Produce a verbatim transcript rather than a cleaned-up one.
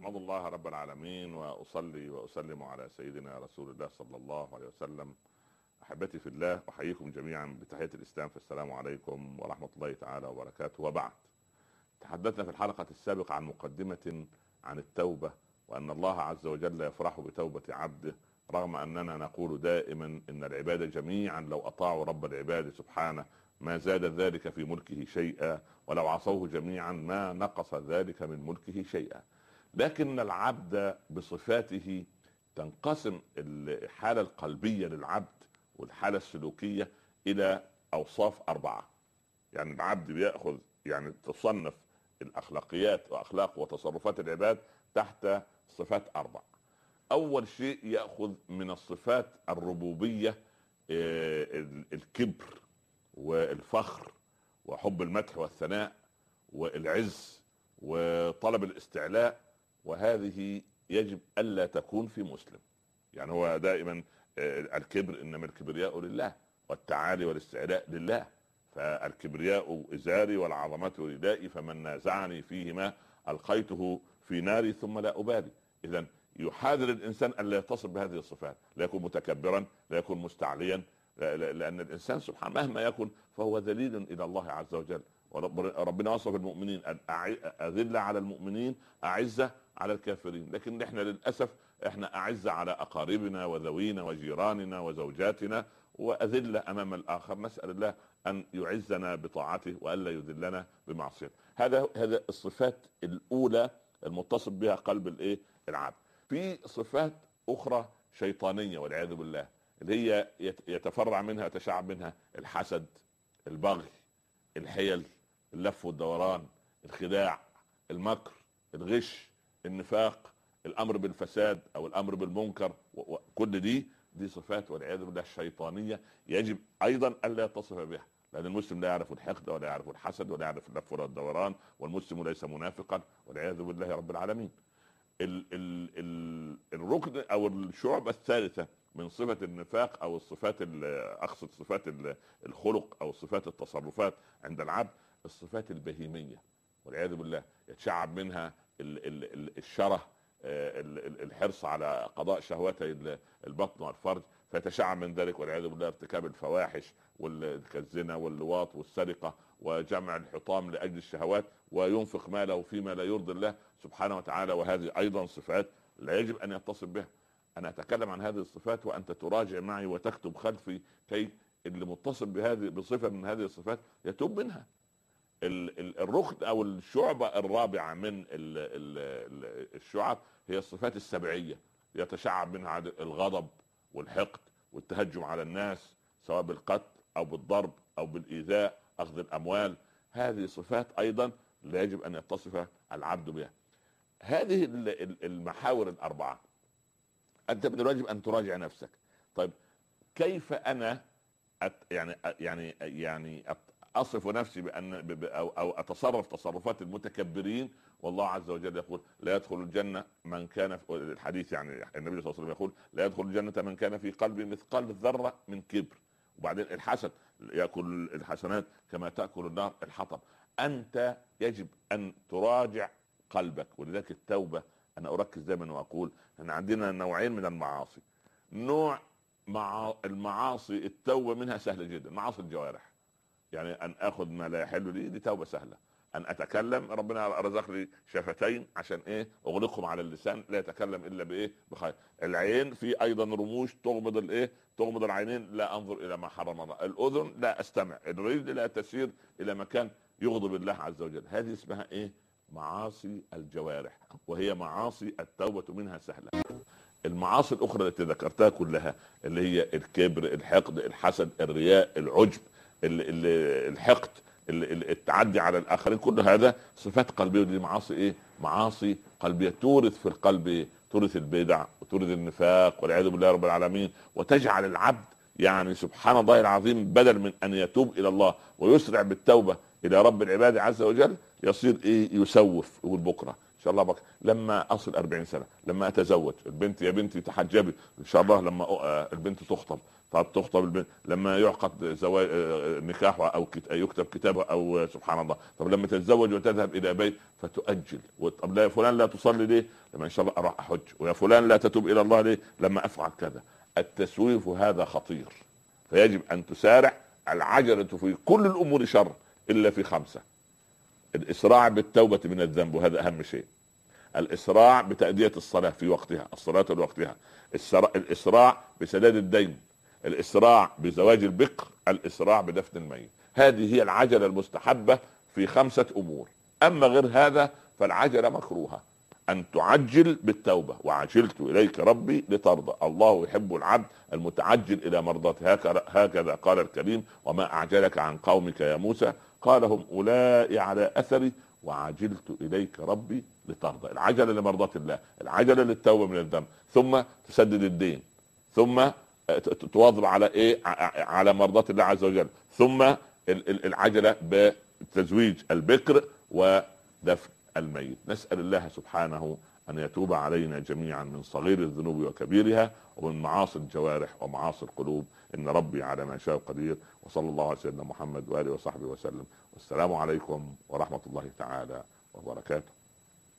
احمد الله رب العالمين واصلي واسلم على سيدنا رسول الله صلى الله عليه وسلم. احبتي في الله، احييكم جميعا بتحيه الاسلام، فالسلام عليكم ورحمه الله تعالى وبركاته. وبعد، تحدثنا في الحلقه السابقه عن مقدمه عن التوبه، وان الله عز وجل يفرح بتوبه عبده، رغم اننا نقول دائما ان العباد جميعا لو اطاعوا رب العباد سبحانه ما زاد ذلك في ملكه شيئا، ولو عصوه جميعا ما نقص ذلك من ملكه شيئا. لكن العبد بصفاته تنقسم الحالة القلبية للعبد والحالة السلوكية إلى أوصاف أربعة. يعني العبد بيأخذ، يعني تصنف الأخلاقيات وأخلاق وتصرفات العباد تحت صفات أربع. أول شيء يأخذ من الصفات الربوبية الكبر والفخر وحب المدح والثناء والعز وطلب الاستعلاء، وهذه يجب ألا تكون في مسلم. يعني هو دائما الكبر، إنما الكبرياء لله والتعالي والاستعلاء لله، فالكبرياء إزاري والعظمة ردائي، فمن نازعني فيهما ألقيته في ناري ثم لا أبالي. إذن يحاذر الإنسان ألا يتصف بهذه الصفات، لا يكون متكبرا، لا يكون مستعليا، لأن الإنسان سبحانه مهما يكن فهو ذليل إلى الله عز وجل. وربنا وصف المؤمنين أذلة على المؤمنين أعزة على الكافرين، لكن احنا للأسف احنا أعزة على أقاربنا وذوينا وجيراننا وزوجاتنا، وأذلة أمام الآخر. نسأل الله أن يعزنا بطاعته وألا يذلنا بمعصيته. هذا هذا الصفات الأولى المتصف بها قلب الإيه العبد. في صفات أخرى شيطانية والعياذ بالله، اللي هي يتفرع منها يتشعب منها الحسد، البغي، الحيل، اللف والدوران، الخداع، المكر، الغش، النفاق، الامر بالفساد او الامر بالمنكر، وكل دي دي صفات والعياذ بالله الشيطانيه يجب ايضا الا يتصف بها، لان المسلم لا يعرف الحقد ولا يعرف الحسد ولا يعرف اللف ولا الدوران، والمسلم ليس منافقا والعياذ بالله رب العالمين. ال ال ال الركن او الشعبة الثالثة من صفة النفاق او الصفات، اقصد صفات الخلق او صفات التصرفات عند العبد، الصفات البهيمية والعياذ بالله. يتشعب منها الشره، الحرص على قضاء شهواتي البطن والفرج، فيتشعب من ذلك والعياذ بالله ارتكاب الفواحش والزنا واللواط والسرقة وجمع الحطام لأجل الشهوات، وينفق ماله فيما لا يرضي الله سبحانه وتعالى. وهذه أيضا صفات لا يجب أن يتصف بها. أنا أتكلم عن هذه الصفات وأنت تراجع معي وتكتب خلفي، كي اللي متصف بهذه بصفة من هذه الصفات يتوب منها. الركن أو الشعبة الرابعة من الشعب هي الصفات السبعية، يتشعب منها الغضب والحقد والتهجم على الناس، سواء بالقتل أو بالضرب أو بالإيذاء، أخذ الأموال. هذه صفات أيضا لا يجب أن يتصف العبد بها. هذه المحاور الأربعة أنت من الواجب أن تراجع نفسك. طيب كيف أنا أت يعني يعني يعني أصف نفسي بأن أو, أو أتصرف تصرفات المتكبرين؟ والله عز وجل يقول لا يدخل الجنة من كان في الحديث، يعني النبي صلى الله عليه وسلم يقول لا يدخل الجنة من كان في قلبه مثقال الذرة من كبر. وبعدين الحسد يأكل الحسنات كما تأكل النار الحطب. أنت يجب أن تراجع قلبك. ولذلك التوبة، أنا أركز دائما وأقول أن عندنا نوعين من المعاصي. نوع مع المعاصي التوبة منها سهلة جدا، معاصي الجوارح، يعني أن أخذ ما لا يحل لي، دي توبة سهلة. أن أتكلم، ربنا رزق لي شفتين عشان إيه أغلقهم على اللسان، لا يتكلم إلا بإيه بخير. العين في أيضا رموش تغمض الإيه تغمض العينين، لا أنظر إلى ما حرم الله. الأذن لا أستمع، الرجل لا تسير إلى مكان يغضب الله عز وجل. هذه اسمها إيه معاصي الجوارح، وهي معاصي التوبة منها سهلة. المعاصي الأخرى التي ذكرتها كلها، اللي هي الكبر، الحقد، الحسد، الرياء، العجب، الحقد، التعدي على الآخرين، كل هذا صفات قلبية. ودي معاصي إيه معاصي قلبية تورث في القلب إيه؟ تورث البدع وتورث النفاق والعياذ بالله رب العالمين، وتجعل العبد يعني سبحان الله العظيم بدل من أن يتوب إلى الله ويسرع بالتوبة إلى رب العباد عز وجل، يصير إيه يسوف. يقول بكرة شاء الله بك لما اصل أربعين سنه، لما اتزوج البنت يا بنتي تحجبي ان شاء الله، لما البنت تخطب طب تخطب البنت، لما يعقد زواج نكاحها او يكتب كتابها او سبحان الله، طب لما تتزوج وتذهب الى بيت فتؤجل، طب لا فلان لا تصلي ليه؟ لما ان شاء الله اروح احج، ويا فلان لا تتوب الى الله ليه؟ لما افعل كذا. التسويف هذا خطير، فيجب ان تسارع. العجله في كل الامور شر الا في خمسه: الاسراع بالتوبه من الذنب وهذا اهم شيء، الاسراع بتاديه الصلاه في وقتها، الصلاه لوقتها، الاسراع بسداد الدين، الاسراع بزواج البكر، الاسراع بدفن الميت. هذه هي العجله المستحبه في خمسه امور. اما غير هذا فالعجله مكروهه. ان تعجل بالتوبه، وعجلت اليك ربي لترضى. الله يحب العبد المتعجل الى مرضاته، هكذا قال الكريم: وما اعجلك عن قومك يا موسى قال هم اولئك على اثري وعجلت اليك ربي لترضى. العجله لمرضاه الله، العجله للتوبه من الذنب، ثم تسدد الدين، ثم تواظب على ايه؟ على مرضاه الله عز وجل، ثم العجله بتزويج البكر ودفن الميت. نسأل الله سبحانه أن يتوب علينا جميعا من صغير الذنوب وكبيرها، ومن معاصي الجوارح ومعاصي القلوب، إن ربي على ما شاء قدير. وصلى الله على سيدنا محمد وآله وصحبه وسلم، والسلام عليكم ورحمة الله تعالى وبركاته.